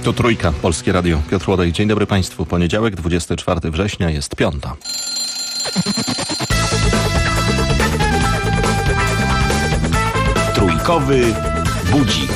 To Trójka, Polskie Radio. Piotr Łodej. Dzień dobry Państwu. Poniedziałek, 24 września, jest 5. Trójkowy budzik.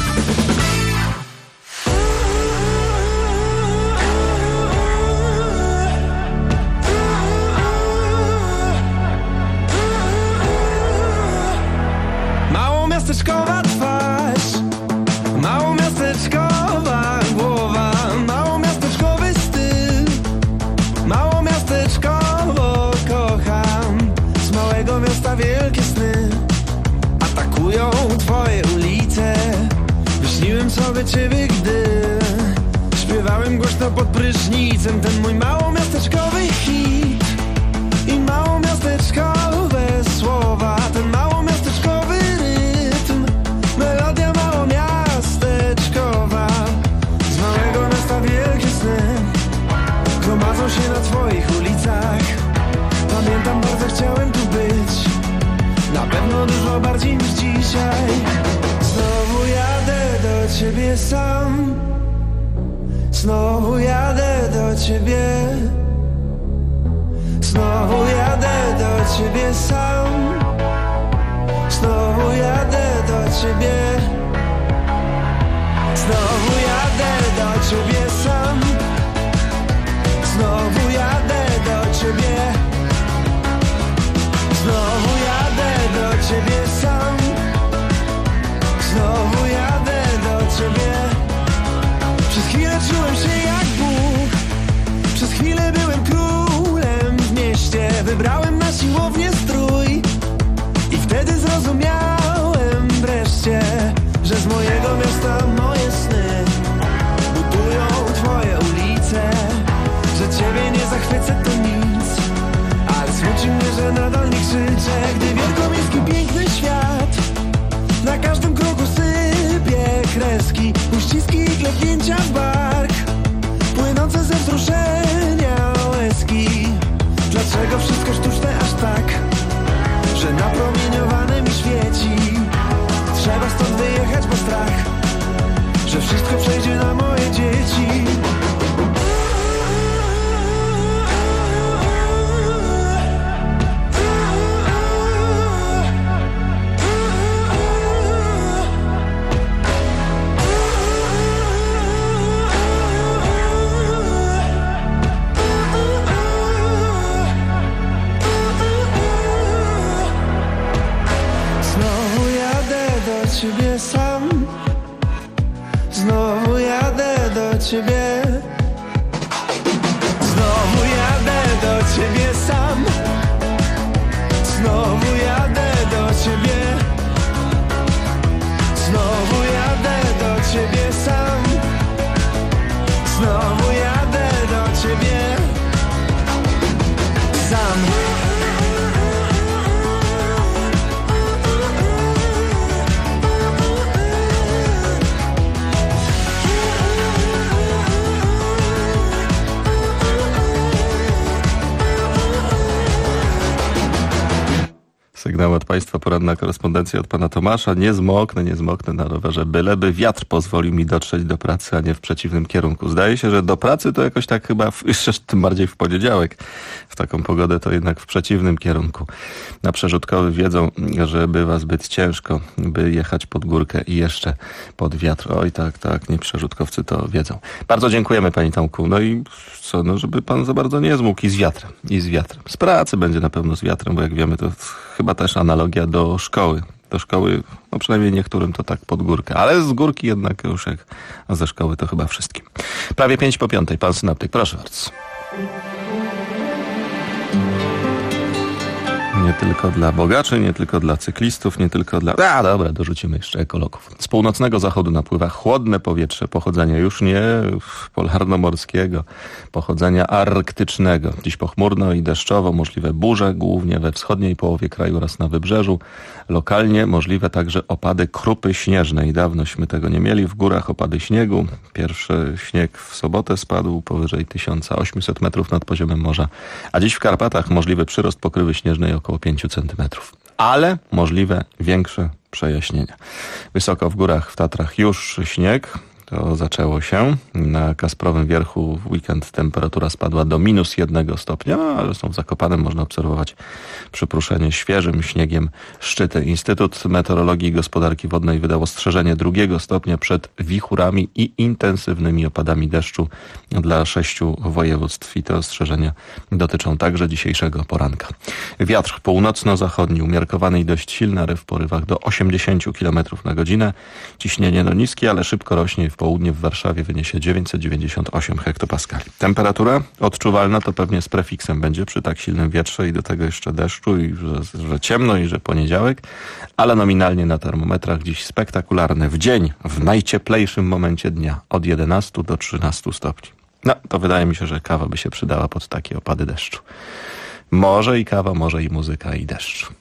Małomiasteczkowa twarz, małomiasteczkowa głowa, małomiasteczkowy styl, małomiasteczkowo kocham. Z małego miasta wielkie sny atakują twoje ulice. Wyśniłem sobie ciebie, gdy śpiewałem głośno pod prysznicem ten mój małomiasteczkowy hit i małomiasteczkowe słowa, ten małomiasteczkowy rytm, melodia małomiasteczkowa. Z małego miasta wielkie sny gromadzą się na twoich ulicach. Pamiętam, bardzo chciałem tu być, na pewno dużo bardziej niż dzisiaj. Znowu jadę do ciebie sam, znowu jadę do ciebie, znowu jadę do ciebie sam, znowu jadę do ciebie, znowu jadę do ciebie sam, znowu jadę do ciebie, znowu jadę do ciebie sam, znowu jadę do ciebie. Przez chwilę czułem się jak Bóg, przez chwilę byłem królem w mieście. Wybrałem na siłownię strój i wtedy zrozumiałem wreszcie, że z mojego miasta moje sny budują twoje ulice. Że ciebie nie zachwycę to nic, ale smuci mnie, że nadal nie krzyczę, gdy wielkomiejski piękny świat na każdym kroku sypie kreski, uściski i klepnięcia w bark, płynące ze wzruszenia łezki. Dlaczego wszystko sztuczne aż tak, że napromieniowane mi świeci? Trzeba stąd wyjechać, bo strach, że wszystko przejdzie na moje dzieci. Ciebie sam, znowu jadę do ciebie, znowu jadę do ciebie sam, znowu jadę do ciebie, znowu jadę do ciebie sam, znowu jadę do ciebie sam. Sygnał od Państwa, poranna korespondencja od Pana Tomasza. Nie zmoknę na rowerze, byleby wiatr pozwolił mi dotrzeć do pracy, a nie w przeciwnym kierunku. Zdaje się, że do pracy to jakoś tak chyba, jeszcze tym bardziej w poniedziałek, w taką pogodę to jednak w przeciwnym kierunku. Na Przerzutkowy wiedzą, że bywa zbyt ciężko, by jechać pod górkę i jeszcze pod wiatr. Oj tak, nie przerzutkowcy to wiedzą. Bardzo dziękujemy Pani Tomku. No i co, no żeby Pan za bardzo nie zmógł i z wiatrem. Z pracy będzie na pewno z wiatrem, bo jak wiemy, to chyba też analogia do szkoły. Do szkoły, no przynajmniej niektórym to tak pod górkę, ale z górki jednak już jak ze szkoły to chyba wszystkim. Prawie 5:05, pan synoptyk, proszę bardzo. Nie tylko dla bogaczy, nie tylko dla cyklistów, nie tylko dla... Dobra, dorzucimy jeszcze ekologów. Z północnego zachodu napływa chłodne powietrze pochodzenia już nie polarnomorskiego, pochodzenia arktycznego. Dziś pochmurno i deszczowo, możliwe burze, głównie we wschodniej połowie kraju oraz na wybrzeżu. Lokalnie możliwe także opady krupy śnieżnej. Dawnośmy tego nie mieli. W górach opady śniegu. Pierwszy śnieg w sobotę spadł powyżej 1800 metrów nad poziomem morza. A dziś w Karpatach możliwy przyrost pokrywy śnieżnej około 5 centymetrów. Ale możliwe większe przejaśnienia. Wysoko w górach, w Tatrach już śnieg. to zaczęło się. Na Kasprowym Wierchu w weekend temperatura spadła do -1 stopnia, ale w Zakopanem można obserwować przypruszenie świeżym śniegiem szczyty. Instytut Meteorologii i Gospodarki Wodnej wydał ostrzeżenie 2 stopnia przed wichurami i intensywnymi opadami deszczu dla 6 województw i te ostrzeżenia dotyczą także dzisiejszego poranka. Wiatr północno-zachodni umiarkowany i dość silny, ale w porywach do 80 km na godzinę. Ciśnienie niskie, ale szybko rośnie i w południe w Warszawie wyniesie 998 hektopaskali. Temperatura odczuwalna to pewnie z prefiksem będzie przy tak silnym wietrze i do tego jeszcze deszczu i że ciemno i że poniedziałek, ale nominalnie na termometrach dziś spektakularne w dzień, w najcieplejszym momencie dnia od 11 do 13 stopni. No, to wydaje mi się, że kawa by się przydała pod takie opady deszczu. Może i kawa, może i muzyka i deszcz.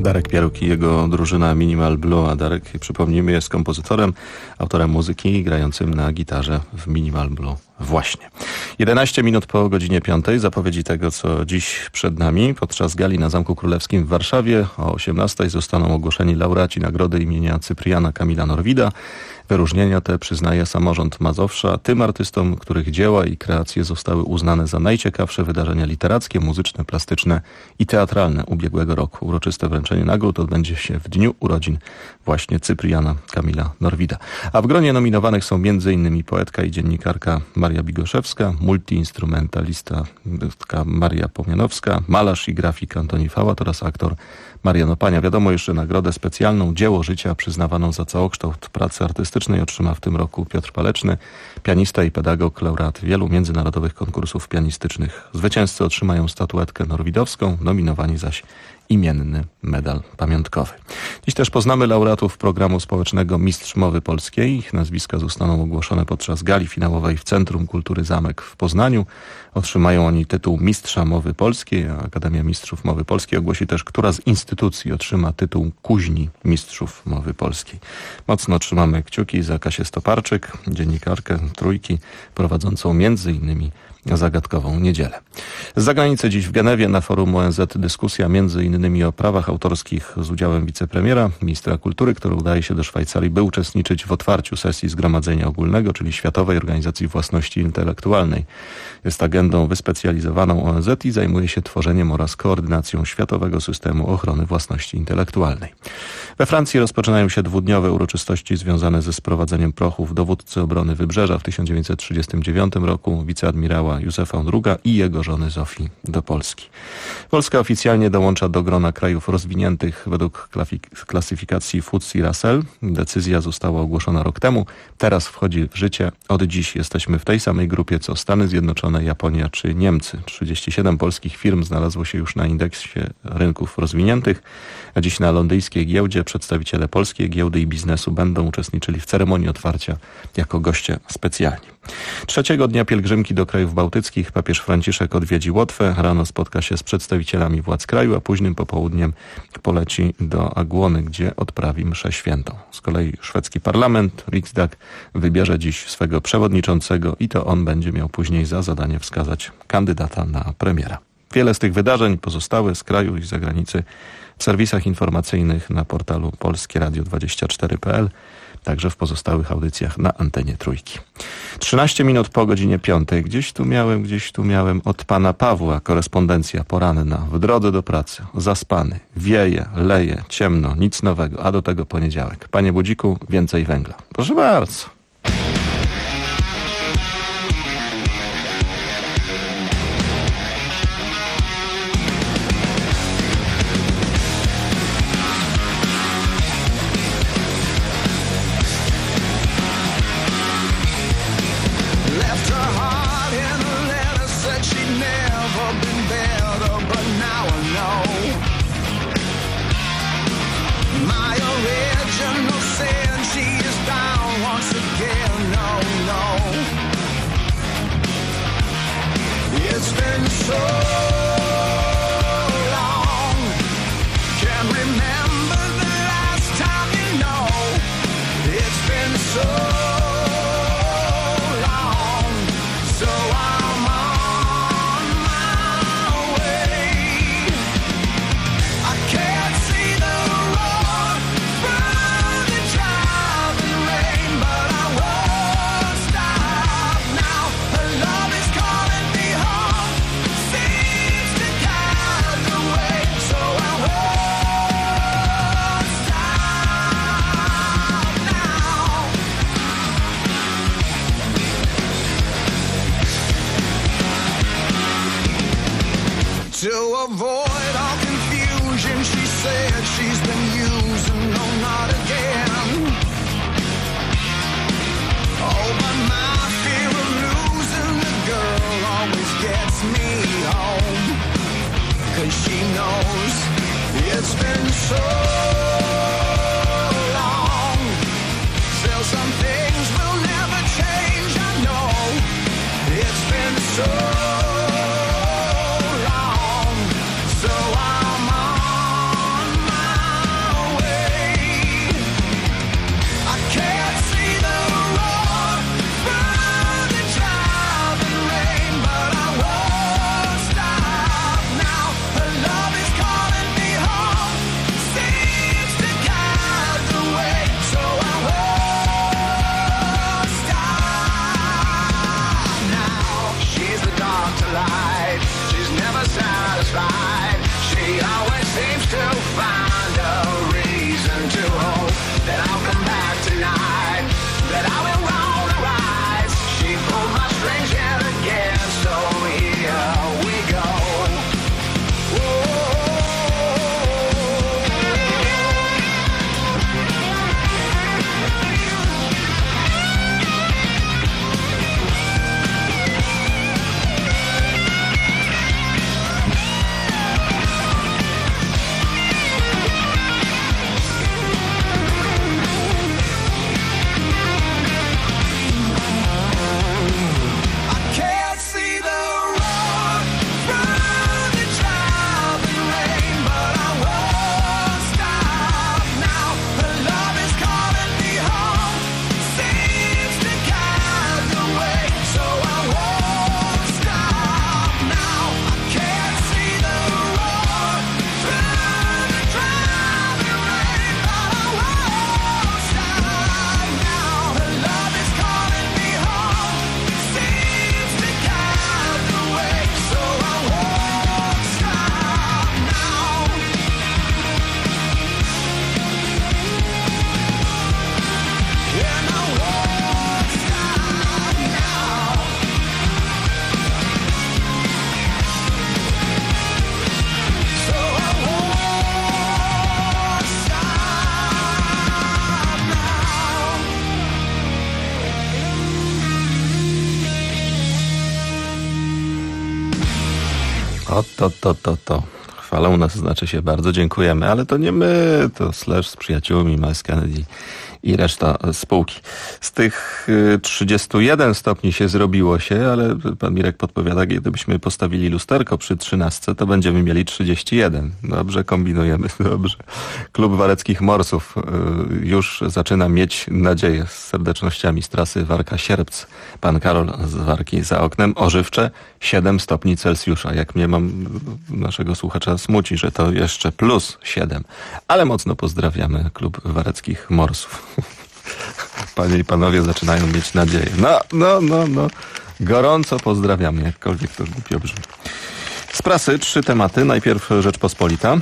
Darek Pieruk i jego drużyna Minimal Blue, a Darek, przypomnijmy, jest kompozytorem, autorem muzyki i grającym na gitarze w Minimal Blue. Właśnie. 11 minut po godzinie 5. Zapowiedzi tego, co dziś przed nami. Podczas gali na Zamku Królewskim w Warszawie o 18 zostaną ogłoszeni laureaci nagrody imienia Cypriana Kamila Norwida. Wyróżnienia te przyznaje samorząd Mazowsza tym artystom, których dzieła i kreacje zostały uznane za najciekawsze wydarzenia literackie, muzyczne, plastyczne i teatralne ubiegłego roku. Uroczyste wręczenie nagród odbędzie się w dniu urodzin właśnie Cypriana Kamila Norwida. A w gronie nominowanych są m.in. poetka i dziennikarka Maria Bigoszewska, multiinstrumentalistka Maria Pomianowska, malarz i grafik Antoni Fałat oraz aktor Marian Opania. Wiadomo już, że nagrodę specjalną Dzieło Życia przyznawaną za całokształt pracy artystycznej otrzyma w tym roku Piotr Paleczny, pianista i pedagog, laureat wielu międzynarodowych konkursów pianistycznych. Zwycięzcy otrzymają statuetkę norwidowską, nominowani zaś imienny medal pamiątkowy. Dziś też poznamy laureatów programu społecznego Mistrz Mowy Polskiej. Ich nazwiska zostaną ogłoszone podczas gali finałowej w Centrum Kultury Zamek w Poznaniu. Otrzymają oni tytuł Mistrza Mowy Polskiej, a Akademia Mistrzów Mowy Polskiej ogłosi też, która z instytucji otrzyma tytuł Kuźni Mistrzów Mowy Polskiej. Mocno trzymamy kciuki za Kasię Stoparczyk, dziennikarkę Trójki, prowadzącą m.in. Zagadkową Niedzielę. Z zagranicy dziś w Genewie na forum ONZ dyskusja m.in. o prawach autorskich z udziałem wicepremiera, ministra kultury, który udaje się do Szwajcarii, by uczestniczyć w otwarciu sesji Zgromadzenia Ogólnego, czyli Światowej Organizacji Własności Intelektualnej. Jest agendą wyspecjalizowaną ONZ i zajmuje się tworzeniem oraz koordynacją światowego systemu ochrony własności intelektualnej. We Francji rozpoczynają się dwudniowe uroczystości związane ze sprowadzeniem prochów dowódcy obrony Wybrzeża w 1939 roku, wiceadmirała Józefa Ondruga i jego żony Zofii do Polski. Polska oficjalnie dołącza do grona krajów rozwiniętych według klasyfikacji FTSE Russell. Decyzja została ogłoszona rok temu, teraz wchodzi w życie. Od dziś jesteśmy w tej samej grupie co Stany Zjednoczone, Japonia czy Niemcy. 37 polskich firm znalazło się już na indeksie rynków rozwiniętych, a dziś na londyńskiej giełdzie przedstawiciele polskiej giełdy i biznesu będą uczestniczyli w ceremonii otwarcia jako goście specjalni. Trzeciego dnia pielgrzymki do krajów bałtyckich papież Franciszek odwiedzi Łotwę. Rano spotka się z przedstawicielami władz kraju, a późnym popołudniem poleci do Agłony, gdzie odprawi mszę świętą. Z kolei szwedzki parlament, Riksdag, wybierze dziś swego przewodniczącego i to on będzie miał później za zadanie wskazać kandydata na premiera. Wiele z tych wydarzeń pozostałe z kraju i z zagranicy w serwisach informacyjnych na portalu polskieradio24.pl, także w pozostałych audycjach na antenie Trójki. 13 minut po godzinie 5. Gdzieś tu miałem od pana Pawła korespondencja poranna. W drodze do pracy, zaspany, wieje, leje, ciemno, nic nowego, a do tego poniedziałek. Panie Budziku, więcej węgla. Proszę bardzo. My original sin, she is down once again. O, to. Chwalą nas, znaczy się bardzo dziękujemy, ale to nie my, to Slash z przyjaciółmi, Miles Kennedy i reszta spółki. Z tych 31 stopni się zrobiło się, ale pan Mirek podpowiada, gdybyśmy postawili lusterko przy 13, to będziemy mieli 31. Dobrze kombinujemy, dobrze. Klub Wareckich Morsów już zaczyna mieć nadzieję, z serdecznościami z trasy Warka-Sierpc. Pan Karol z Warki za oknem. Ożywcze 7 stopni Celsjusza. Jak mnie naszego słuchacza smuci, że to jeszcze plus 7. Ale mocno pozdrawiamy Klub Wareckich Morsów. Panie i panowie zaczynają mieć nadzieję. No. Gorąco pozdrawiamy, jakkolwiek to głupio brzmi. Z prasy 3 tematy. Najpierw Rzeczpospolita.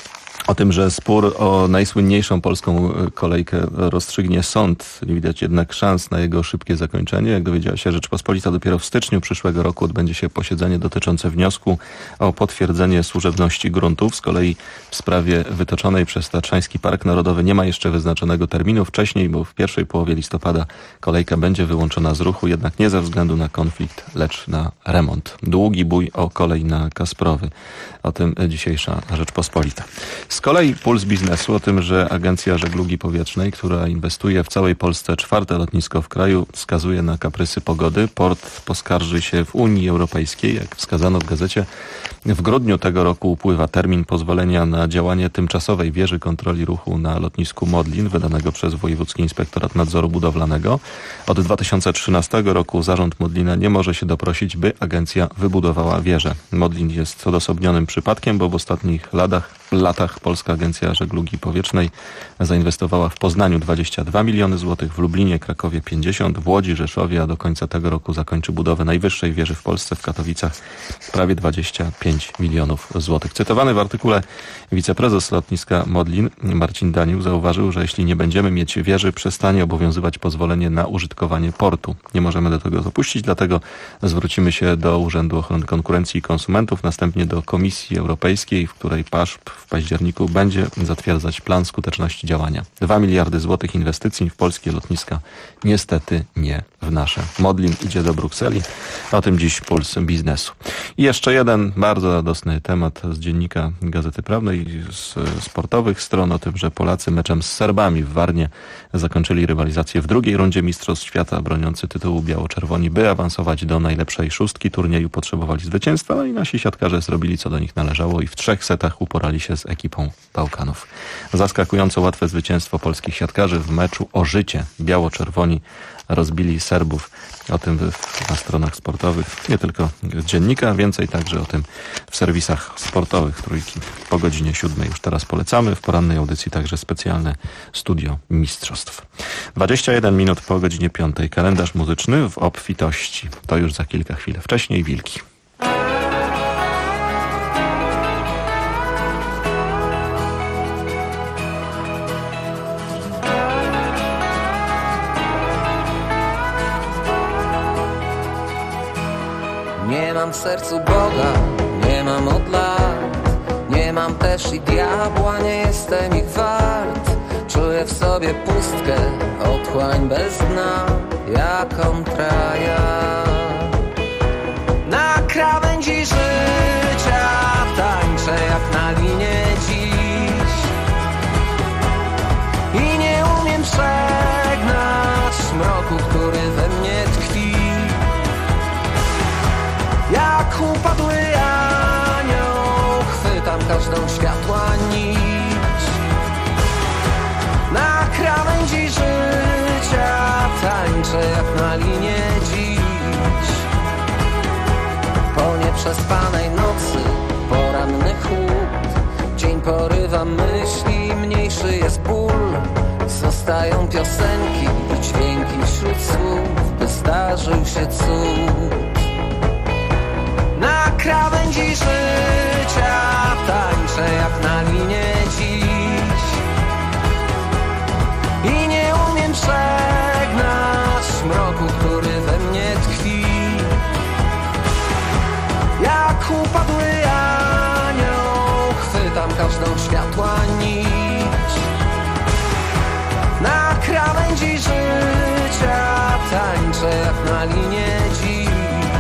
O tym, że spór o najsłynniejszą polską kolejkę rozstrzygnie sąd. Nie widać jednak szans na jego szybkie zakończenie. Jak dowiedziała się Rzeczpospolita, dopiero w styczniu przyszłego roku odbędzie się posiedzenie dotyczące wniosku o potwierdzenie służebności gruntów. Z kolei w sprawie wytoczonej przez Tatrzański Park Narodowy nie ma jeszcze wyznaczonego terminu wcześniej, bo w pierwszej połowie listopada kolejka będzie wyłączona z ruchu, jednak nie ze względu na konflikt, lecz na remont. Długi bój o kolej na Kasprowy. O tym dzisiejsza Rzeczpospolita. Z kolei Puls Biznesu o tym, że Agencja Żeglugi Powietrznej, która inwestuje w całej Polsce 4. lotnisko w kraju, wskazuje na kaprysy pogody. Port poskarży się w Unii Europejskiej. Jak wskazano w gazecie, w grudniu tego roku upływa termin pozwolenia na działanie tymczasowej wieży kontroli ruchu na lotnisku Modlin, wydanego przez Wojewódzki Inspektorat Nadzoru Budowlanego. Od 2013 roku zarząd Modlina nie może się doprosić, by agencja wybudowała wieżę. Modlin jest odosobnionym przypadkiem, bo w ostatnich latach Polska Agencja Żeglugi Powietrznej zainwestowała w Poznaniu 22 miliony złotych, w Lublinie, Krakowie 50, w Łodzi, Rzeszowie, a do końca tego roku zakończy budowę najwyższej wieży w Polsce w Katowicach prawie 25 milionów złotych. Cytowany w artykule wiceprezes lotniska Modlin Marcin Danił zauważył, że jeśli nie będziemy mieć wieży, przestanie obowiązywać pozwolenie na użytkowanie portu. Nie możemy do tego dopuścić, dlatego zwrócimy się do Urzędu Ochrony Konkurencji i Konsumentów, następnie do Komisji Europejskiej, w której PAŻP w październiku będzie zatwierdzać plan skuteczności działania. 2 miliardy złotych inwestycji w polskie lotniska, niestety nie w nasze. Modlin idzie do Brukseli. O tym dziś Puls Biznesu. I jeszcze jeden bardzo radosny temat z dziennika Gazety Prawnej, z sportowych stron, o tym, że Polacy meczem z Serbami w Warnie zakończyli rywalizację w drugiej rundzie Mistrzostw Świata. Broniący tytułu biało-czerwoni, by awansować do najlepszej szóstki turnieju, potrzebowali zwycięstwa, no i nasi siatkarze zrobili, co do nich należało i w 3 setach uporali się z ekipą Bałkanów. Zaskakująco łatwe zwycięstwo polskich siatkarzy w meczu o życie. Biało-czerwoni rozbili Serbów. O tym na stronach sportowych, nie tylko z dziennika, więcej także o tym w serwisach sportowych Trójki po godzinie 7. Już teraz polecamy. W porannej audycji także specjalne studio mistrzostw. 21 minut po godzinie 5. Kalendarz muzyczny w obfitości. To już za kilka chwil. Wcześniej Wilki. Nie mam w sercu Boga, nie mam od lat. Nie mam też i diabła, nie jestem ich wart. Czuję w sobie pustkę, otchłań bez dna, jaką traja. Na krawędzi życia tańczę jak na linie dziś. I nie umiem przegnać mroku, który we mnie tkwi. Jak upadły anioł, chwytam każdą światła nić. Na krawędzi życia tańczę jak na linie dziś. Po nieprzespanej nocy poranny chłód, dzień porywa myśli, mniejszy jest ból. Zostają piosenki, dźwięki wśród słów, by zdarzył się cud. Na krawędzi życia tańczę jak na linie dziś. I nie umiem przegnać mroku, który we mnie tkwi. Jak upadły anioł, chwytam każdą światła nić. Na krawędzi życia tańczę jak na linie dziś.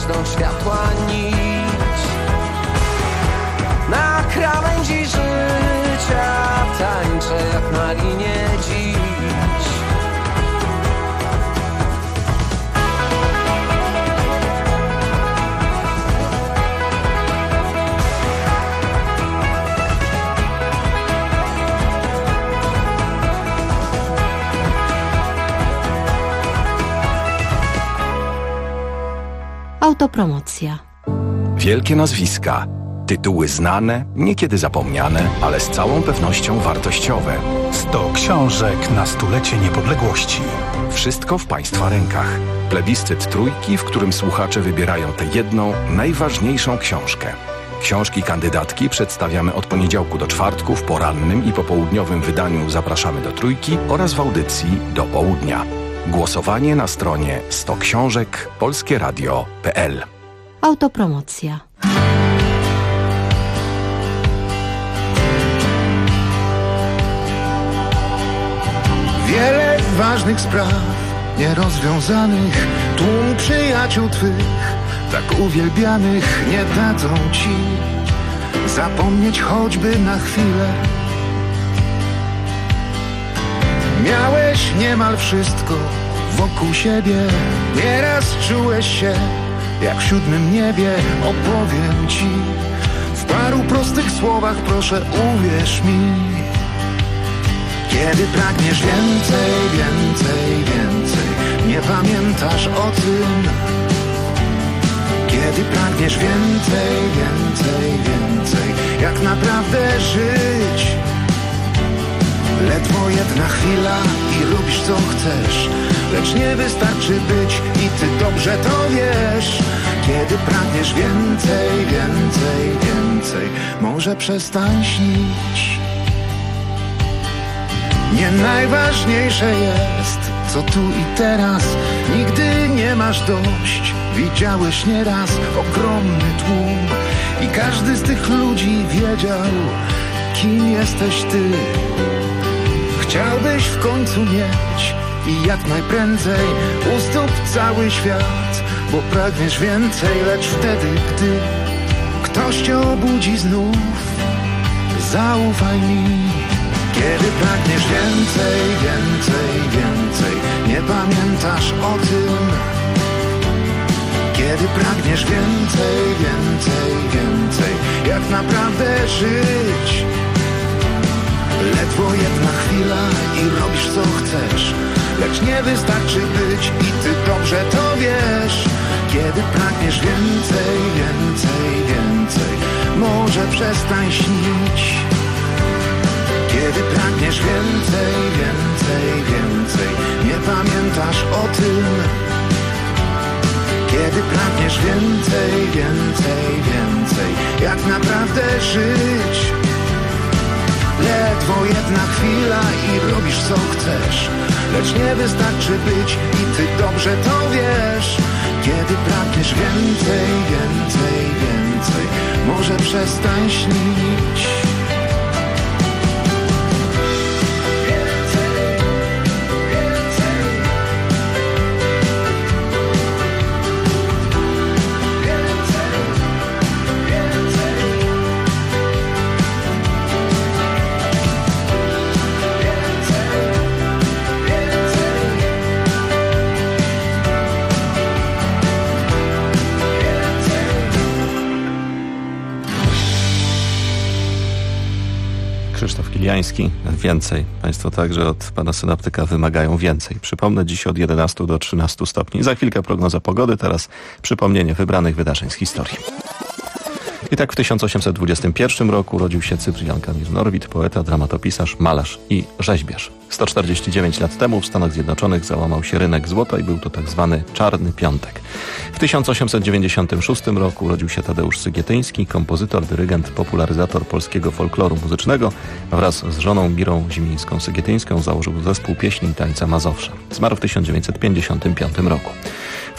każdą światła nić. Na krawędzi życia tańczę jak na linie dziś. Autopromocja. Wielkie nazwiska, tytuły znane, niekiedy zapomniane, ale z całą pewnością wartościowe. 100 książek na stulecie niepodległości. Wszystko w Państwa rękach. Plebiscyt Trójki, w którym słuchacze wybierają tę jedną, najważniejszą książkę. Książki kandydatki przedstawiamy od poniedziałku do czwartku w porannym i popołudniowym wydaniu Zapraszamy do Trójki oraz w audycji do południa. Głosowanie na stronie 100 książek polskieradio.pl. Autopromocja. Wiele ważnych spraw nierozwiązanych, tłum przyjaciół twych, tak uwielbianych, nie dadzą ci zapomnieć choćby na chwilę. Miałeś niemal wszystko wokół siebie, nieraz czułeś się jak w siódmym niebie. Opowiem ci w paru prostych słowach, proszę uwierz mi. Kiedy pragniesz więcej, więcej, więcej, nie pamiętasz o tym. Kiedy pragniesz więcej, więcej, więcej, jak naprawdę żyć. Ledwo jedna chwila i robisz co chcesz, lecz nie wystarczy być i ty dobrze to wiesz. Kiedy pragniesz więcej, więcej, więcej, może przestań śnić. Nie najważniejsze jest, co tu i teraz, nigdy nie masz dość. Widziałeś nieraz ogromny tłum i każdy z tych ludzi wiedział, kim jesteś ty. Chciałbyś w końcu mieć i jak najprędzej u stóp cały świat, bo pragniesz więcej, lecz wtedy, gdy ktoś cię obudzi znów, zaufaj mi. Kiedy pragniesz więcej, więcej, więcej, nie pamiętasz o tym. Kiedy pragniesz więcej, więcej, więcej, jak naprawdę żyć. Ledwo jedna chwila i robisz co chcesz, lecz nie wystarczy być i ty dobrze to wiesz. Kiedy pragniesz więcej, więcej, więcej, może przestań śnić. Kiedy pragniesz więcej, więcej, więcej, nie pamiętasz o tym. Kiedy pragniesz więcej, więcej, więcej, jak naprawdę żyć. Ledwo jedna chwila i robisz co chcesz, lecz nie wystarczy być i ty dobrze to wiesz. Kiedy pragniesz więcej, więcej, więcej, może przestań śnić. Krzysztof Kiliański, więcej. Państwo także od pana synoptyka wymagają więcej. Przypomnę, dziś od 11 do 13 stopni. Za chwilkę prognoza pogody, teraz przypomnienie wybranych wydarzeń z historii. I tak w 1821 roku urodził się Cyprian Kamil Norwid, poeta, dramatopisarz, malarz i rzeźbiarz. 149 lat temu w Stanach Zjednoczonych załamał się rynek złota i był to tak zwany Czarny Piątek. W 1896 roku urodził się Tadeusz Sygietyński, kompozytor, dyrygent, popularyzator polskiego folkloru muzycznego. Wraz z żoną Mirą Zimińską-Sygietyńską założył zespół pieśni i tańca Mazowsza. Zmarł w 1955 roku.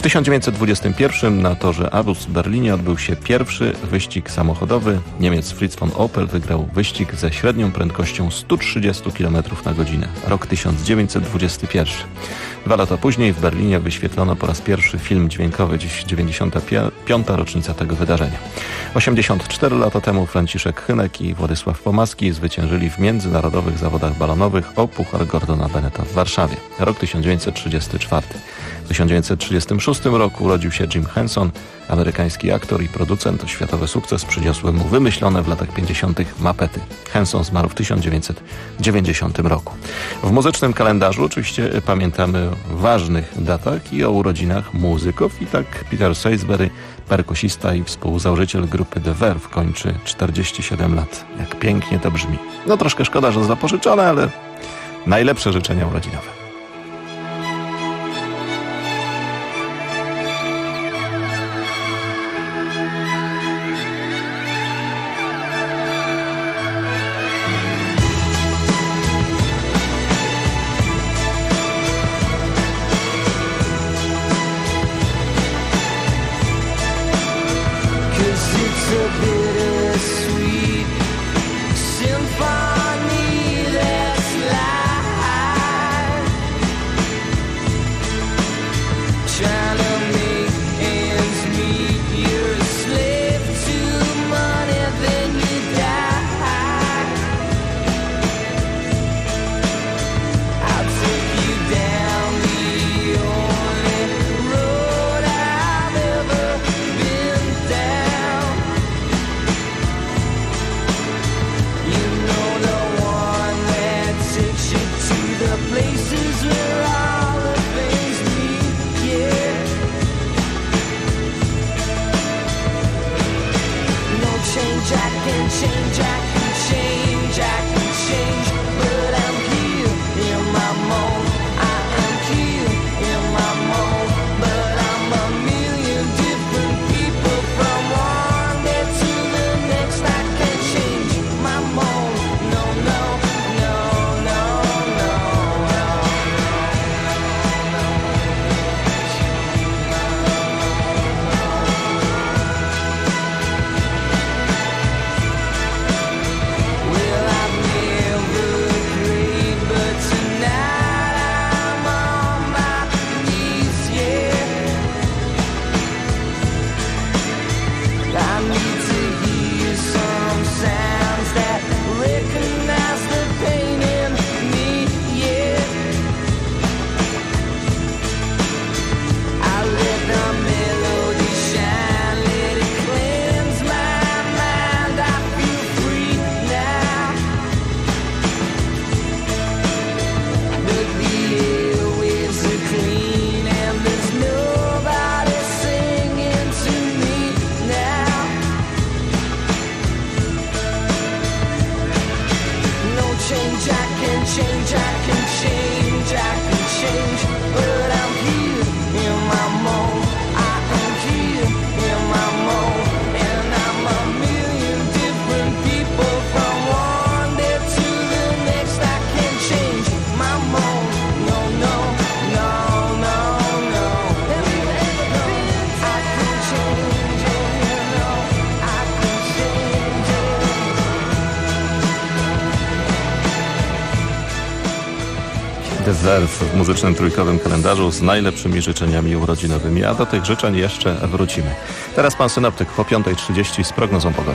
W 1921 na torze Aarhus w Berlinie odbył się pierwszy wyścig samochodowy. Niemiec Fritz von Opel wygrał wyścig ze średnią prędkością 130 km na godzinę. Rok 1921. 2 lata później w Berlinie wyświetlono po raz pierwszy film dźwiękowy, dziś 95. rocznica tego wydarzenia. 84 lata temu Franciszek Hynek i Władysław Pomaski zwyciężyli w międzynarodowych zawodach balonowych o Puchar Gordona Bennetta w Warszawie. Rok 1934. W 1936 roku urodził się Jim Henson, amerykański aktor i producent. Światowy sukces przyniosły mu wymyślone w latach 50. mapety. Henson zmarł w 1990 roku. W muzycznym kalendarzu oczywiście pamiętamy o ważnych datach i o urodzinach muzyków. I tak Peter Saysbury, perkusista i współzałożyciel grupy The Verve, kończy 47 lat. Jak pięknie to brzmi. No troszkę szkoda, że zapożyczone, ale najlepsze życzenia urodzinowe. W muzycznym trójkowym kalendarzu z najlepszymi życzeniami urodzinowymi, a do tych życzeń jeszcze wrócimy. Teraz pan synoptyk po 5:30 z prognozą pogody.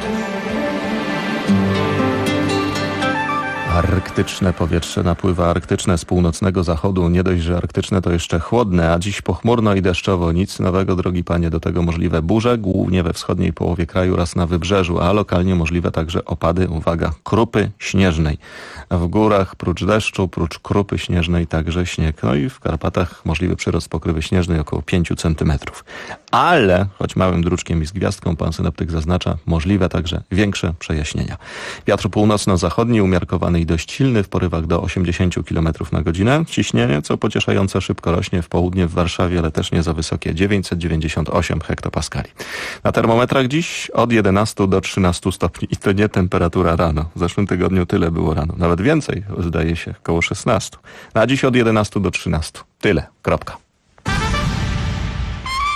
Arktyczne powietrze napływa arktyczne z północnego zachodu. Nie dość, że arktyczne, to jeszcze chłodne, a dziś pochmurno i deszczowo. Nic nowego, drogi panie, do tego możliwe burze, głównie we wschodniej połowie kraju oraz na wybrzeżu, a lokalnie możliwe także opady, uwaga, krupy śnieżnej. W górach prócz deszczu, prócz krupy śnieżnej także śnieg. No i w Karpatach możliwy przyrost pokrywy śnieżnej około 5 cm. Ale, choć małym druczkiem i z gwiazdką, pan synoptyk zaznacza, możliwe także większe przejaśnienia. Wiatr północno-zachodni umiarkowany i dość silny, w porywach do 80 km na godzinę. Ciśnienie, co pocieszająco szybko rośnie, w południe w Warszawie, ale też nie za wysokie, 998 hektopaskali. Na termometrach dziś od 11 do 13 stopni i to nie temperatura rano. W zeszłym tygodniu tyle było rano. Nawet więcej, zdaje się, około 16. A dziś od 11 do 13. Tyle. Kropka.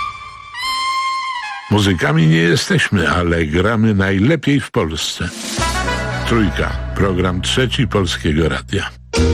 Muzykami nie jesteśmy, ale gramy najlepiej w Polsce. Trójka, program trzeci Polskiego Radia.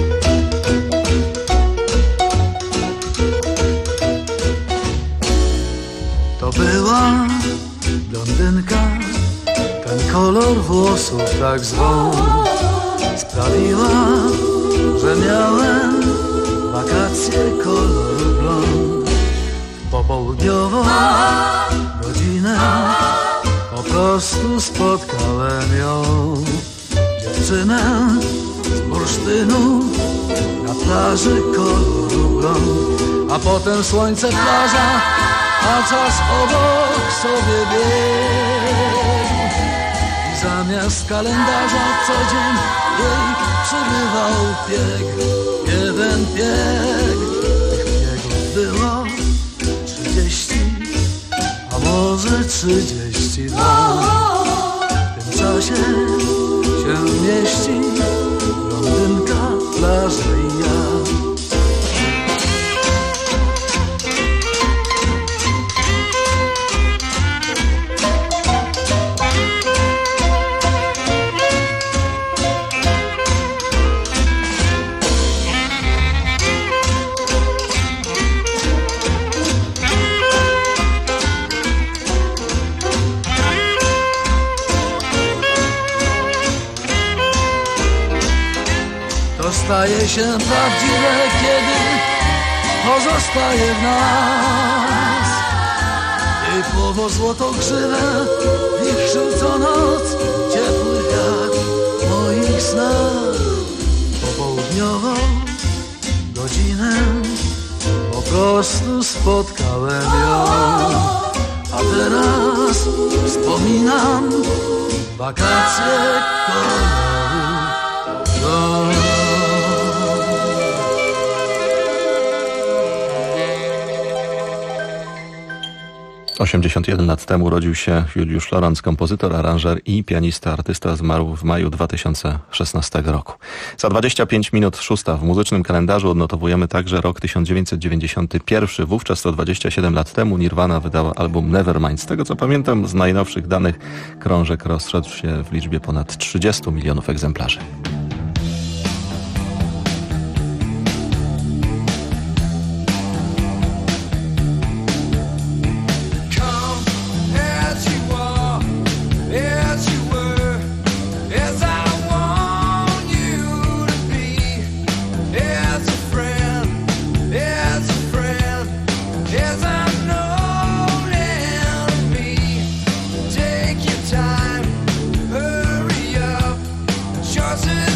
To była blondynka, ten kolor włosów tak zwą sprawiła, że miałem wakacje koloru blond. W popołudniową godzinę po prostu spotkałem ją, dziewczynę z bursztynu na plaży koloru blond. A potem słońce, plaża, a czas obok sobie biegł i zamiast kalendarza co dzień jej przybywał bieg. Jeden bieg, tych biegów było 30, a może 32. W tym czasie się mieści blondynka, plaża i ja. Staje się prawdziwe, kiedy pozostaje w nas jej płowo złotogrzywe, wichrzył co noc ciepły wiatr moich snach. Popołudniową godzinę po prostu spotkałem ją, a teraz wspominam wakacje koloru. 81 lat temu urodził się Juliusz Lorenz, kompozytor, aranżer i pianista. Artysta zmarł w maju 2016 roku. Za 25 minut 6 w muzycznym kalendarzu odnotowujemy także rok 1991. Wówczas to 27 lat temu Nirvana wydała album Nevermind. Z tego co pamiętam, z najnowszych danych krążek rozszedł się w liczbie ponad 30 milionów egzemplarzy. Take your time, hurry up. Sure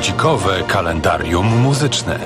Bucikowe kalendarium muzyczne.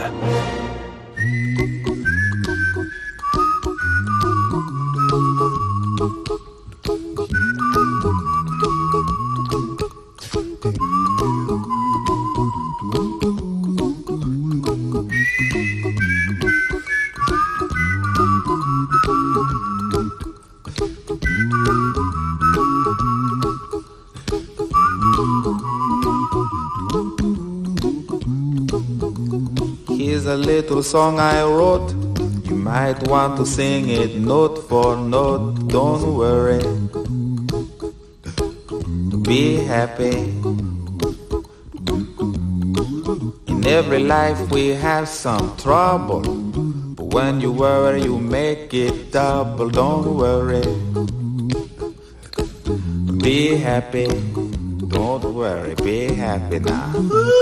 Here's a little song I wrote. You might want to sing it note for note. Don't worry, be happy. In every life we have some trouble, but when you worry you make it double. Don't worry, be happy. Don't worry, be happy now.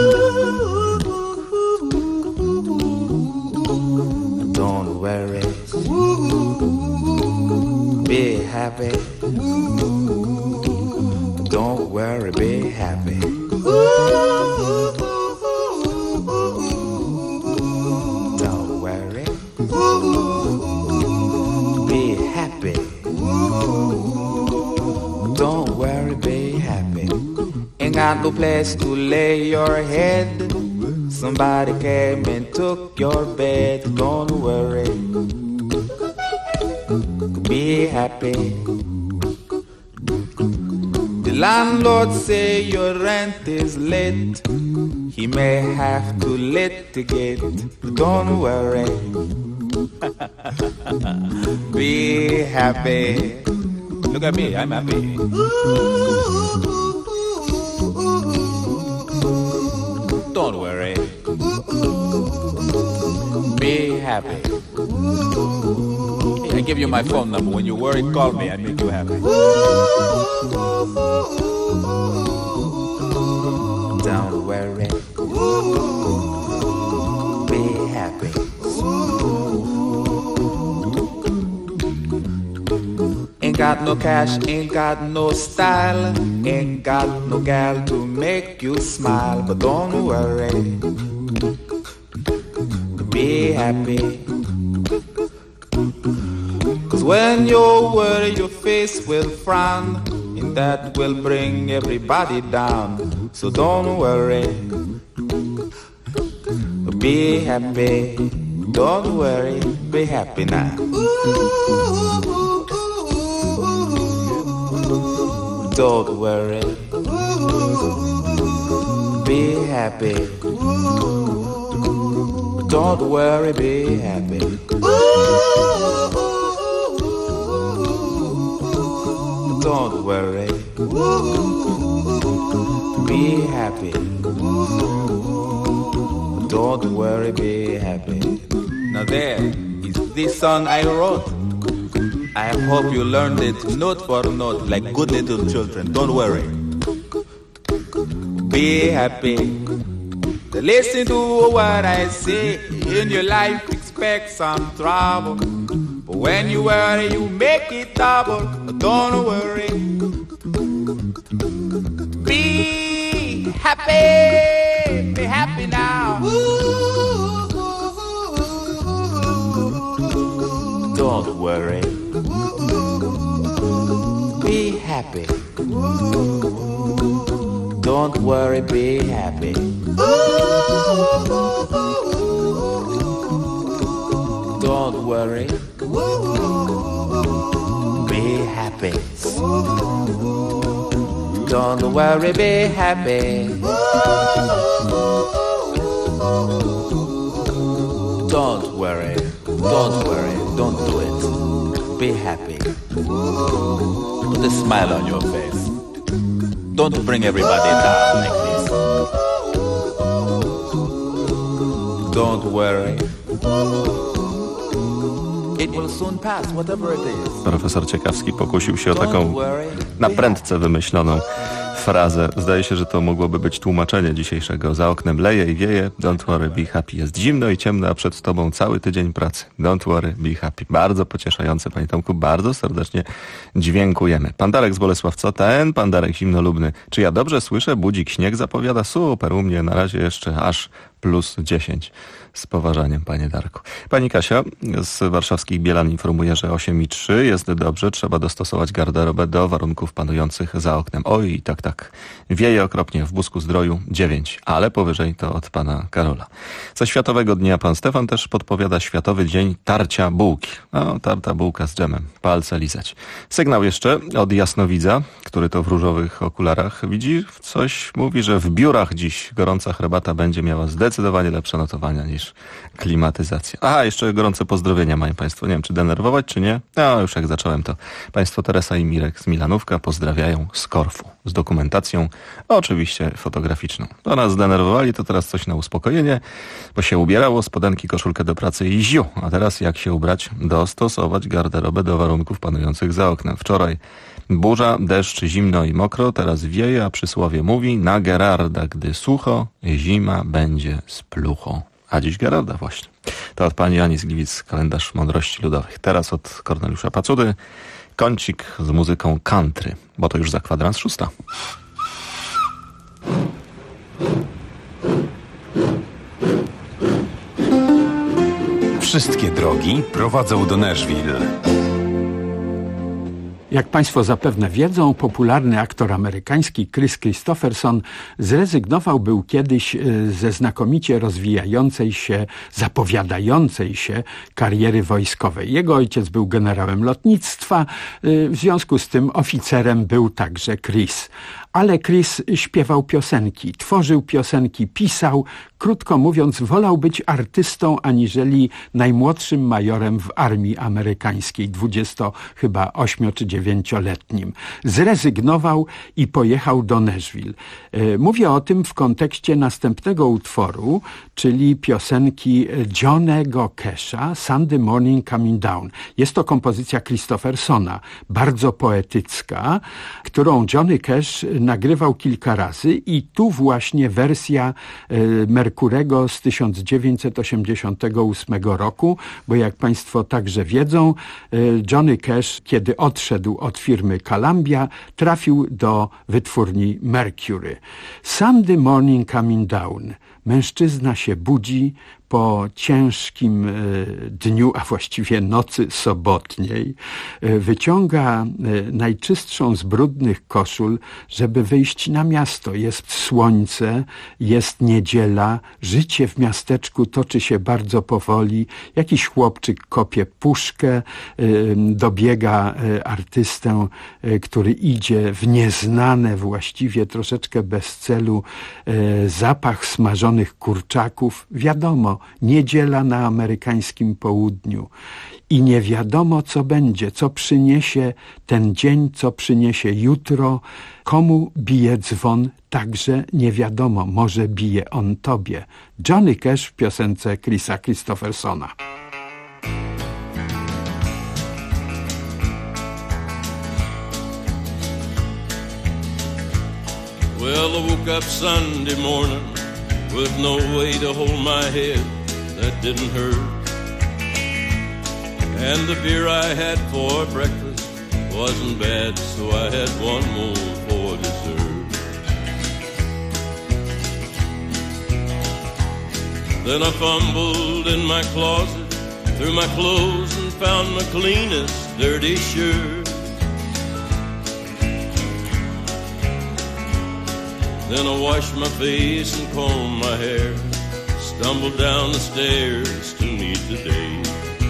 Don't worry, be happy. Don't worry, be happy. Don't worry, be happy. Don't worry, be happy. Ain't got no place to lay your head. Somebody came and took your bed. Don't worry, be happy. The landlord say your rent is late. He may have to litigate. Don't worry, be happy. Look at me, I'm happy. Don't worry, be happy. I give you my phone number. When you worry, call me. I make you happy. Don't worry, be happy. Ain't got no cash, ain't got no style, ain't got no gal to make you smile. But don't worry, be happy. Cause when you worry your face will frown, and that will bring everybody down. So don't worry, be happy. Don't worry, be happy now. Don't worry, be happy. Don't worry, be happy. Don't worry, be happy. Don't worry, be happy. Now there is this song I wrote. I hope you learned it note for note like good little children. Don't worry, be happy. Listen to what I say. In your life expect some trouble, but when you worry you make it double. Don't worry, be happy. Be happy now. Don't worry, be happy. Don't worry, be happy. Don't worry, be happy. Don't worry, be happy. Don't worry, don't do it. Be happy. Put a smile on your face. Don't bring everybody down like this. Don't worry, It will soon pass, whatever it is. Profesor Ciekawski pokusił się o taką na prędce wymyśloną frazę. Zdaje się, że to mogłoby być tłumaczenie dzisiejszego. Za oknem leje i wieje, don't worry, be happy. Jest zimno i ciemno, a przed tobą cały tydzień pracy. Don't worry, be happy. Bardzo pocieszające, panie Tomku, bardzo serdecznie dziękujemy. Pan Darek z Bolesław, co ten? Pan Darek zimnolubny. Czy ja dobrze słyszę? Budzik śnieg zapowiada? Super, u mnie na razie jeszcze aż plus 10. Z poważaniem, panie Darku. Pani Kasia z warszawskich Bielan informuje, że 8,3 jest dobrze. Trzeba dostosować garderobę do warunków panujących za oknem. Oj, tak. Wieje okropnie, w Busku-Zdroju 9, ale powyżej to od pana Karola. Ze Światowego Dnia pan Stefan też podpowiada Światowy Dzień Tarcia Bułki. No, tarta bułka z dżemem. Palce lizać. Sygnał jeszcze od jasnowidza, który to w różowych okularach widzi. Coś mówi, że w biurach dziś gorąca herbata będzie miała zdecydowanie lepsze notowania niż klimatyzacja. Aha, jeszcze gorące pozdrowienia mają państwo. Nie wiem, czy denerwować, czy nie. No, już jak zacząłem, to państwo Teresa i Mirek z Milanówka pozdrawiają z Korfu. Z dokumentacją, oczywiście fotograficzną. To nas zdenerwowali, to teraz coś na uspokojenie, bo się ubierało, spodenki, koszulkę do pracy i ziu. A teraz jak się ubrać? Dostosować garderobę do warunków panujących za oknem. Wczoraj burza, deszcz, zimno i mokro, teraz wieje, a przysłowie mówi: na Gerarda, gdy sucho, zima będzie z plucho. A dziś Gerarda właśnie. To od pani Ani z Gliwic, kalendarz mądrości ludowych. Teraz od Korneliusza Pacudy kącik z muzyką country, bo to już za kwadrans 6. Wszystkie drogi prowadzą do Nashville. Jak państwo zapewne wiedzą, popularny aktor amerykański Kris Kristofferson był kiedyś ze znakomicie rozwijającej się, zapowiadającej się kariery wojskowej. Jego ojciec był generałem lotnictwa, w związku z tym oficerem był także Chris. Ale Chris śpiewał piosenki, tworzył piosenki, pisał. Krótko mówiąc, wolał być artystą aniżeli najmłodszym majorem w armii amerykańskiej, 28 czy 9-letnim. Zrezygnował i pojechał do Nashville. Mówię o tym w kontekście następnego utworu, czyli piosenki Johnny'ego Casha, Sunday Morning Coming Down. Jest to kompozycja Kristoffersona, bardzo poetycka, którą Johnny Cash nagrywał kilka razy i tu właśnie wersja Merkurego z 1988 roku, bo jak państwo także wiedzą, Johnny Cash, kiedy odszedł od firmy Columbia, trafił do wytwórni Mercury. Sunday Morning Coming Down. Mężczyzna się budzi po ciężkim dniu, a właściwie nocy sobotniej, wyciąga najczystszą z brudnych koszul, żeby wyjść na miasto. Jest słońce, jest niedziela, życie w miasteczku toczy się bardzo powoli. Jakiś chłopczyk kopie puszkę, dobiega artystę, który idzie w nieznane, właściwie troszeczkę bez celu, zapach smażonych kurczaków. Wiadomo, niedziela na amerykańskim południu i nie wiadomo, co będzie, co przyniesie ten dzień, co przyniesie jutro, komu bije dzwon, także nie wiadomo, może bije on tobie. Johnny Cash w piosence Chrisa Kristoffersona. Well, I woke up Sunday morning with no way to hold my head that didn't hurt. And the beer I had for breakfast wasn't bad, so I had one more for dessert. Then I fumbled in my closet, through my clothes and found my cleanest dirty shirt. Then I washed my face and combed my hair, stumbled down the stairs to meet the day.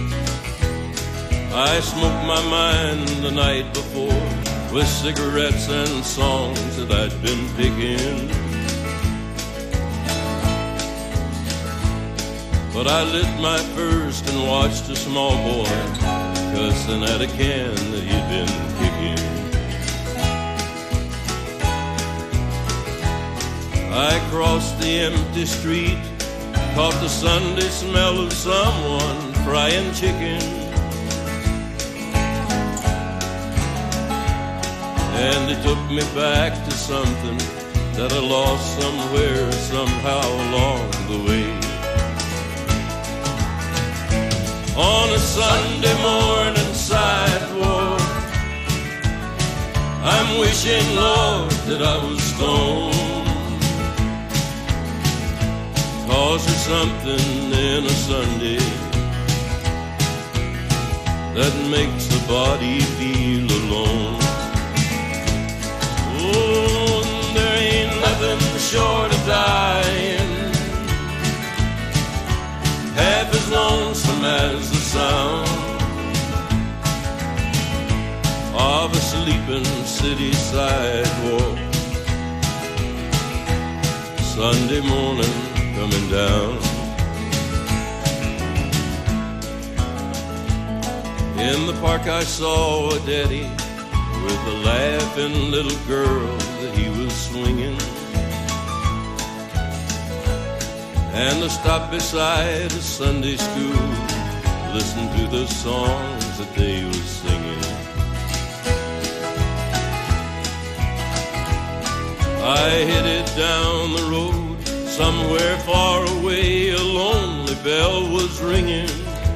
I smoked my mind the night before with cigarettes and songs that I'd been picking. But I lit my first and watched a small boy cussing at a can that he'd been kicking. I crossed the empty street, caught the Sunday smell of someone frying chicken. And it took me back to something that I lost somewhere, somehow along the way. On a Sunday morning sidewalk, I'm wishing, Lord, that I was stoned. 'Cause there's something in a Sunday that makes the body feel alone. Oh, there ain't nothing short of dying, half as lonesome as the sound of a sleeping city sidewalk. Sunday morning coming down. In the park I saw a daddy with a laughing little girl that he was swinging. And I stopped beside a Sunday school, listened to the songs that they were singing. I headed down the road, somewhere far away a lonely bell was ringing.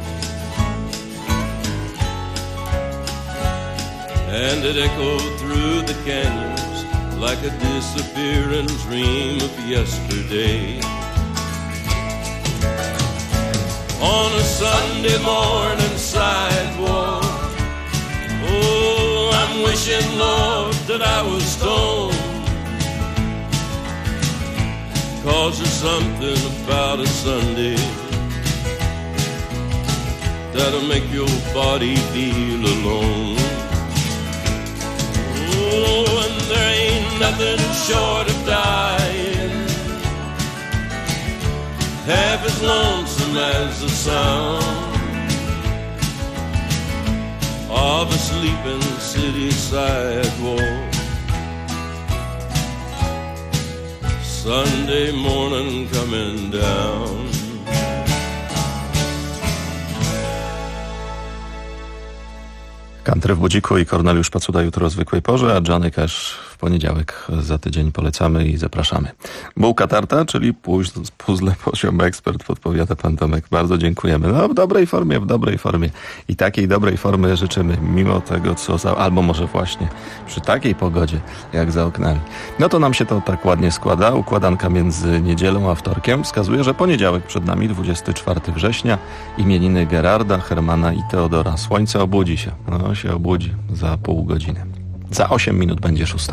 And it echoed through the canyons like a disappearing dream of yesterday. On a Sunday morning sidewalk, oh, I'm wishing, Lord, that I was stoned. 'Cause there's something about a Sunday that'll make your body feel alone. Oh, and there ain't nothing short of dying, half as lonesome as the sound of a sleeping city sidewalk. Sunday morning coming down. Country w budziku i Korneliusz Pacuda jutro o zwykłej porze, a Johnny Cash w poniedziałek. Za tydzień polecamy i zapraszamy. Bułka tarta, czyli puzzle poziom ekspert, podpowiada pan Tomek. Bardzo dziękujemy. No, w dobrej formie. I takiej dobrej formy życzymy, mimo tego, co albo może właśnie przy takiej pogodzie, jak za oknami. No to nam się to tak ładnie składa. Układanka między niedzielą a wtorkiem wskazuje, że poniedziałek przed nami, 24 września. Imieniny Gerarda, Hermana i Teodora. Słońce obudzi się. No, się obudzi za pół godziny. Za 8 minut będzie 6.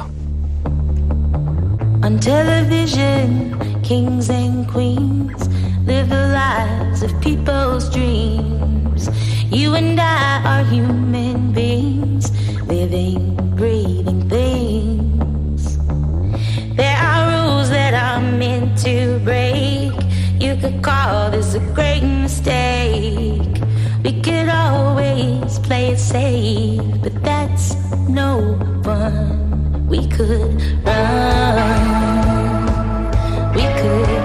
On television, kings and queens live the lives of people's dreams. You and I are human beings, living, breathing things. There are rules that are meant to break. You could call this a great mistake. We could always play it safe, but that's no fun. We could run, we could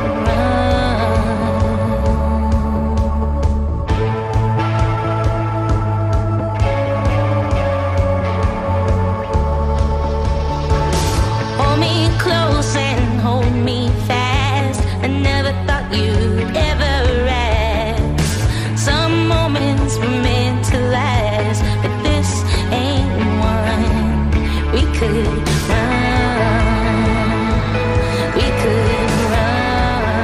hold me close and hold me fast. I never thought you'd ever rest. Some moments were meant to last, but this ain't one. We could run, we could run.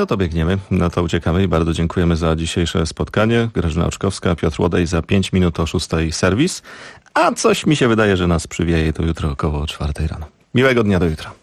No to biegniemy, no to uciekamy i bardzo dziękujemy za dzisiejsze spotkanie. Grażyna Oczkowska, Piotr Łodej, za 5 minut o 6:00 serwis. A coś mi się wydaje, że nas przywieje to jutro około 4:00 rano. Miłego dnia, do jutra.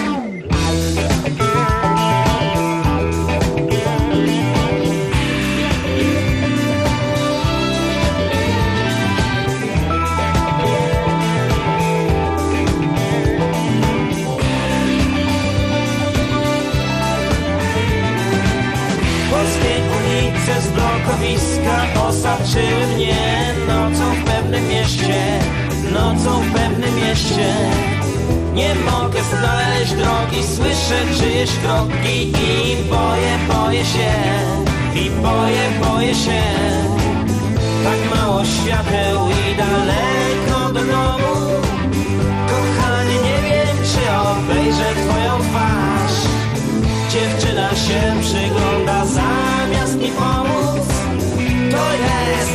Z blokowiska osaczyły mnie nocą w pewnym mieście, nocą w pewnym mieście. Nie mogę znaleźć drogi, słyszę czyjeś kroki i boję się, boję się. Tak mało świateł i daleko do domu. Kochanie, nie wiem, czy obejrzę twoją twarz. Dziewczyna się przygląda zamiast mi pomóc. To jest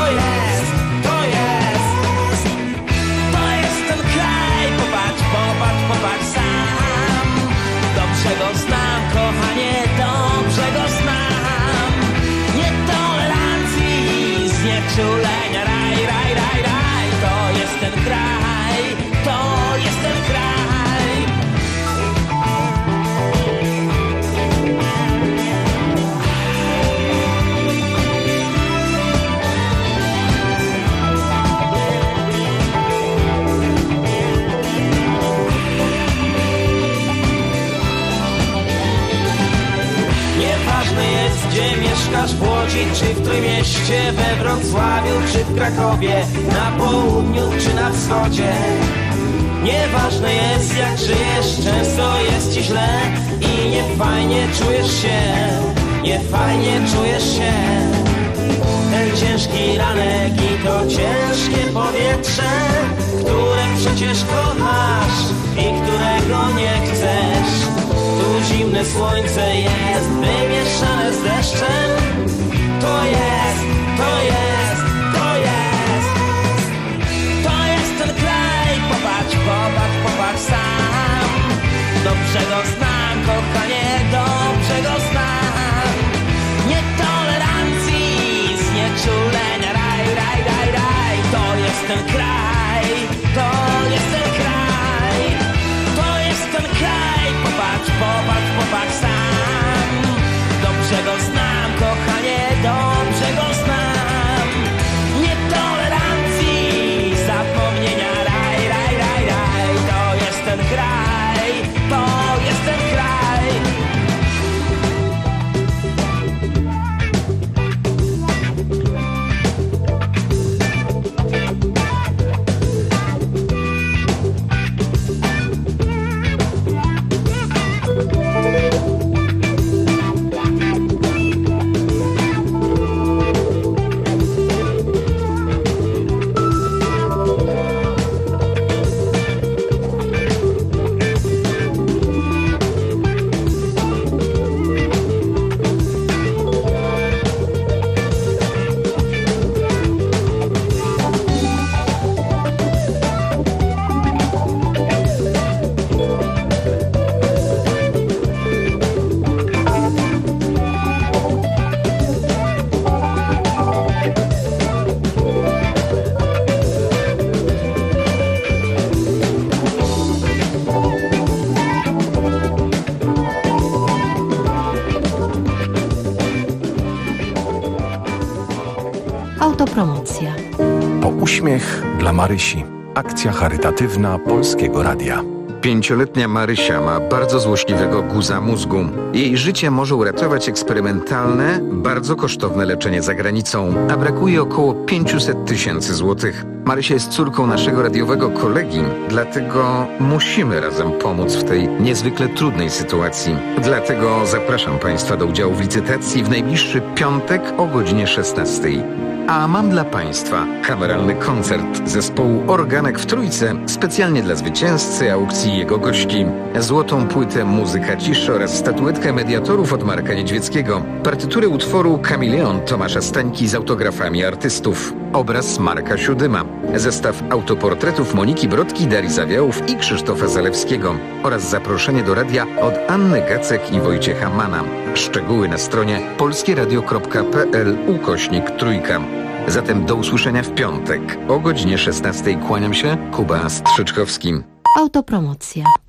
ten kraj. Popatrz sam. Dobrze go znam, kochanie, dobrze go znam. Nietolerancji, znieczulenia, raj. To jest ten kraj, to jest ten kraj. Gdzie mieszkasz, w Łodzi czy w Trójmieście, we Wrocławiu czy w Krakowie, na południu czy na wschodzie. Nieważne jest, jak żyjesz, często jest ci źle i niefajnie czujesz się. Ten ciężki ranek i to ciężkie powietrze, które przecież kochasz i którego nie chcesz. Tu zimne słońce jest wymieszane z deszczem. To jest ten kraj. Popatrz sam. Dobrze go znam, kochanie, dobrze go znam. Nietolerancji, znieczulenia, raj. To jest ten kraj, to jest ten kraj. To jest ten kraj. Popatrz sam. Dobrze go znam, kochanie, dobrze go znam. Nietolerancji, zapomnienia, raj. To jest ten kraj, to jest ten kraj. Autopromocja. Po uśmiech dla Marysi. Akcja charytatywna Polskiego Radia. 5-letnia Marysia ma bardzo złośliwego guza mózgu. Jej życie może uratować eksperymentalne, bardzo kosztowne leczenie za granicą, a brakuje około 500 000 złotych. Marysia jest córką naszego radiowego kolegi, dlatego musimy razem pomóc w tej niezwykle trudnej sytuacji. Dlatego zapraszam Państwa do udziału w licytacji w najbliższy piątek o godzinie 16:00. A mam dla Państwa kameralny koncert zespołu Organek w Trójce specjalnie dla zwycięzcy aukcji i jego gości. Złotą płytę Muzyka ciszy oraz statuetkę mediatorów od Marka Niedźwieckiego. Partytury utworu Kameleon Tomasza Stańki z autografami artystów. obraz Marka Siódyma, zestaw autoportretów Moniki Brodki, Darii Zawiałów i Krzysztofa Zalewskiego oraz zaproszenie do radia od Anny Gacek i Wojciecha Mana. Szczegóły na stronie polskieradio.pl/3. Zatem do usłyszenia w piątek o godzinie 16. Kłaniam się, Kuba Strzyczkowski. Autopromocja.